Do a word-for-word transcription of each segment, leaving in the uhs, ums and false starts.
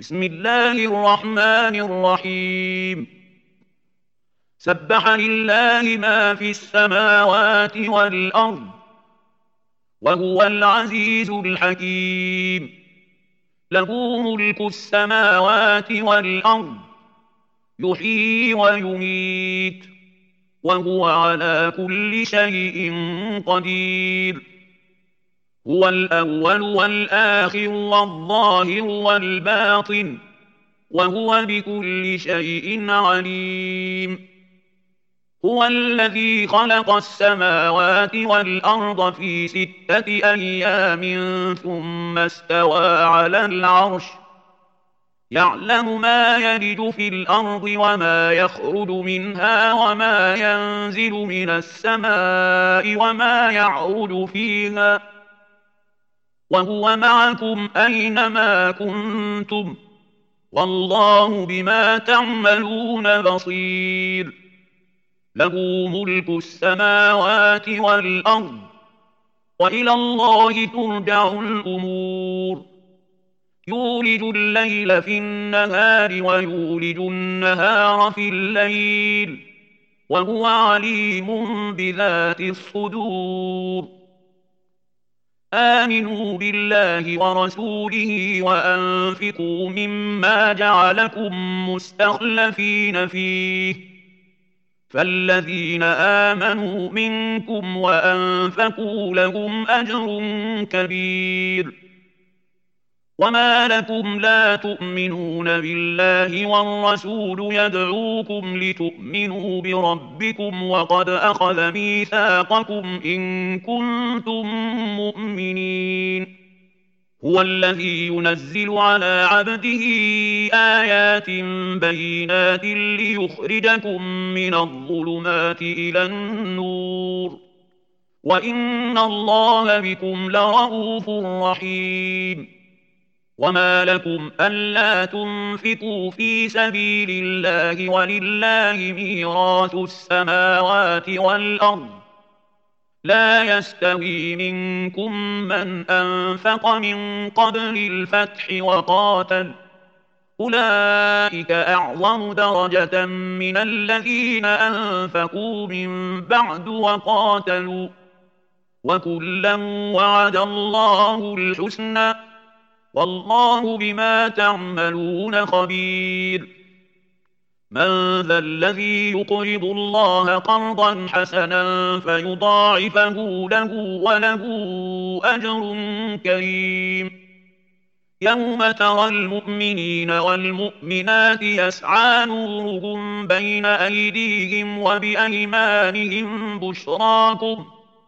بسم الله الرحمن الرحيم. سبح لله ما في السماوات والأرض وهو العزيز الحكيم. له ملك السماوات والأرض يحيي ويميت وهو على كل شيء قدير. هو الأول والآخر والظاهر والباطن وهو بكل شيء عليم. هو الذي خلق السماوات والأرض في ستة أيام ثم استوى على العرش يعلم ما يلج في الأرض وما يخرج منها وما ينزل من السماء وما يعرج فيها وهو معكم أينما كنتم والله بما تعملون بصير. له ملك السماوات والأرض وإلى الله ترجع الأمور. يولج الليل في النهار ويولج النهار في الليل وهو عليم بذات الصدور. آمنوا بالله ورسوله وأنفقوا مما جعلكم مستخلفين فيه فالذين آمنوا منكم وأنفقوا لهم أجر كبير. وما لكم لا تؤمنون بالله والرسول يدعوكم لتؤمنوا بربكم وقد أخذ ميثاقكم إن كنتم مؤمنين. هو الذي ينزل على عبده آيات بينات ليخرجكم من الظلمات إلى النور وإن الله بكم لرءوف رحيم. وما لكم ألا تنفقوا في سبيل الله ولله ميراث السماوات والأرض لا يستوي منكم من أنفق من قبل الفتح وقاتل أولئك أعظم درجة من الذين أنفقوا من بعد وقاتلوا وكلا وعد الله الحسنى والله بما تعملون خبير. من ذا الذي يقرض الله قرضا حسنا فيضاعفه له وله أجر كريم. يوم ترى المؤمنين والمؤمنات يسعى نورهم بين أيديهم وبأيمانهم بشراكم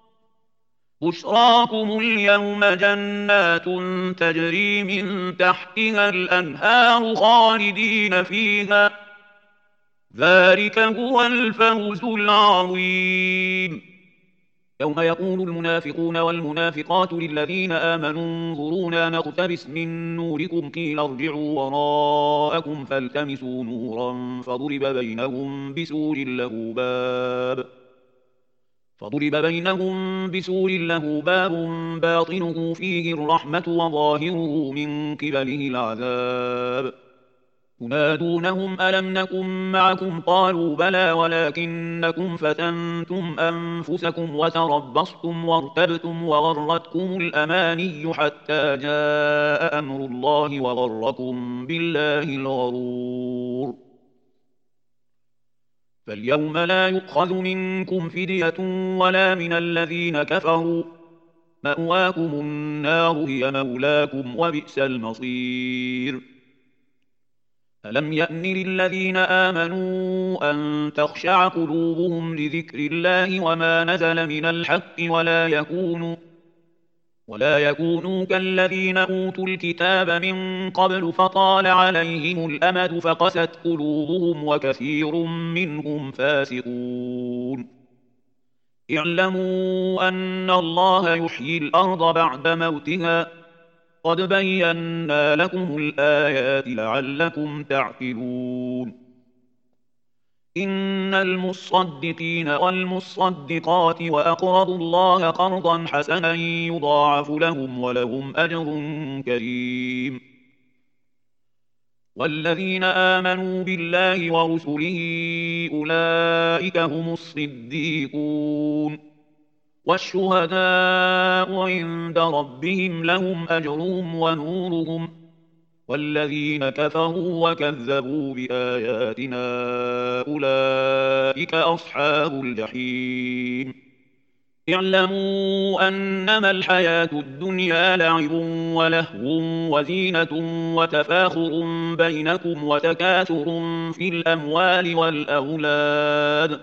بشراكم اليوم جنات تجري من تحتها الأنهار خالدين فيها ذلك هو الفوز العظيم. يوم يقول المنافقون والمنافقات للذين آمنوا انظرونا نقتبس من نوركم قيل ارجعوا وراءكم فالتمسوا نورا فضرب بينهم بسور له باب فضرب بينهم بسور له باب باطنه فيه الرحمة وظاهره من قبله العذاب. ينادونهم ألم نكن معكم قالوا بلى ولكنكم فتنتم أنفسكم وتربصتم وارتبتم وغرتكم الأماني حتى جاء أمر الله وغركم بالله الغرور. فاليوم لا يؤخذ منكم فدية ولا من الذين كفروا مأواكم النار هي مولاكم وبئس المصير. ألم يأن للذين آمنوا أن تخشع قلوبهم لذكر الله وما نزل من الحق ولا يكونوا ولا يكونوا كالذين أوتوا الكتاب من قبل فطال عليهم الأمد فقست قلوبهم وكثير منهم فاسقون. اعلموا أن الله يحيي الأرض بعد موتها قد بينا لكم الآيات لعلكم تعقلون. إن المصدقين والمصدقات وأقرضوا الله قرضا حسنا يضاعف لهم ولهم أجر كريم. والذين آمنوا بالله ورسله أولئك هم الصديقون والشهداء عند ربهم لهم أجرهم ونورهم والذين كفروا وكذبوا بآياتنا أولئك أصحاب الجحيم اعلموا أنما الحياة الدنيا لعب ولهو وزينة وتفاخر بينكم وتكاثر في الأموال والأولاد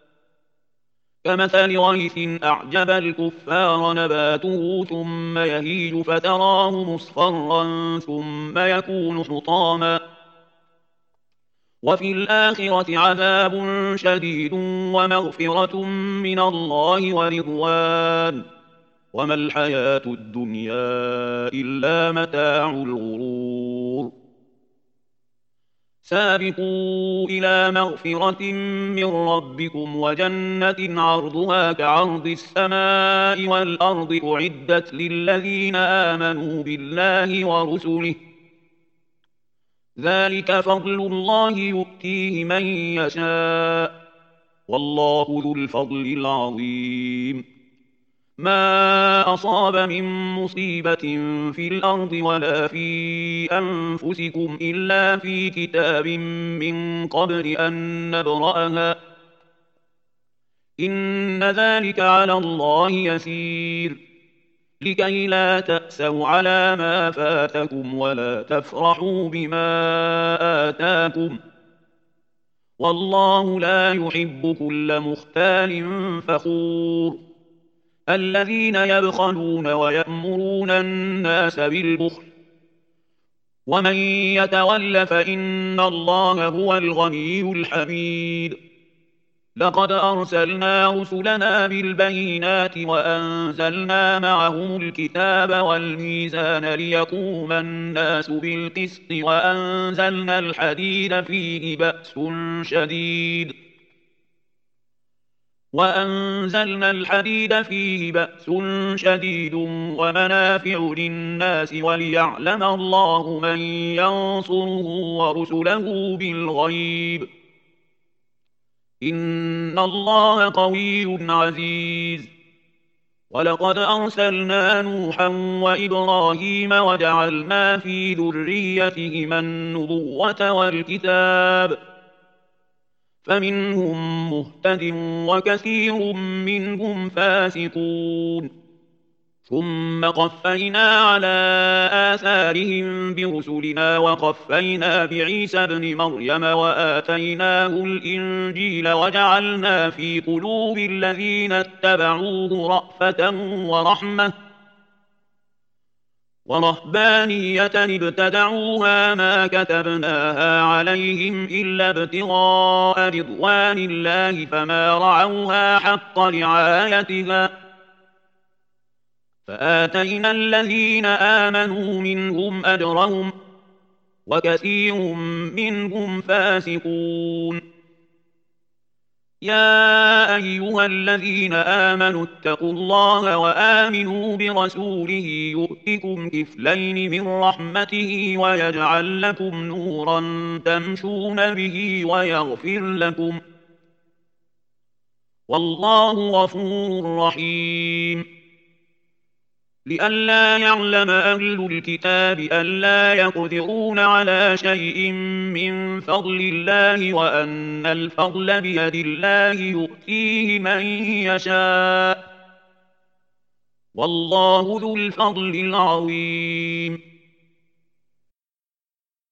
كمثل غيث أعجب الكفار نباته ثم يهيج فتراه مصفرا ثم يكون حطاما وفي الآخرة عذاب شديد ومغفرة من الله ورضوان وما الحياة الدنيا إلا متاع الغرور سابقوا إلى مغفرة من ربكم وجنة عرضها كعرض السماء والأرض أعدت للذين آمنوا بالله ورسله ذلك فضل الله يؤتيه من يشاء والله ذو الفضل العظيم ما أصاب من مصيبة في الأرض ولا في أنفسكم إلا في كتاب من قبل أن نبرأها إن ذلك على الله يسير لكي لا تأسوا على ما فاتكم ولا تفرحوا بما آتاكم والله لا يحب كل مختال فخور الذين يبخلون ويأمرون الناس بالبخل ومن يتول فإن الله هو الغني الحميد لقد أرسلنا رسلنا بالبينات وأنزلنا معهم الكتاب والميزان ليقوم الناس بالقسط وأنزلنا الحديد فيه بأس شديد وأنزلنا الحديد فيه بأس شديد ومنافع للناس وليعلم الله من ينصره ورسله بالغيب إن الله قوي عزيز ولقد أرسلنا نوحا وإبراهيم وجعلنا في ذريتهما النبوة والكتاب فمنهم مهتد وكثير منهم فاسقون ثم قفينا على آثارهم برسلنا وقفينا بعيسى ابن مريم وآتيناه الإنجيل وجعلنا في قلوب الذين اتبعوه رأفة ورحمة ورهبانية ابتدعوها ما كتبناها عليهم إلا ابتغاء رضوان الله فما رعوها حق رعايتها فآتينا الذين آمنوا منهم أجرهم وكثير منهم فاسقون يا أيها الذين آمنوا اتقوا الله وآمنوا برسوله يؤتكم كفلين من رحمته ويجعل لكم نورا تمشون به ويغفر لكم والله غفور رحيم لئلا يعلم أهل الكتاب ألا يقدرون على شيء من فضل الله وأن الفضل بيد الله يؤتيه من يشاء والله ذو الفضل العظيم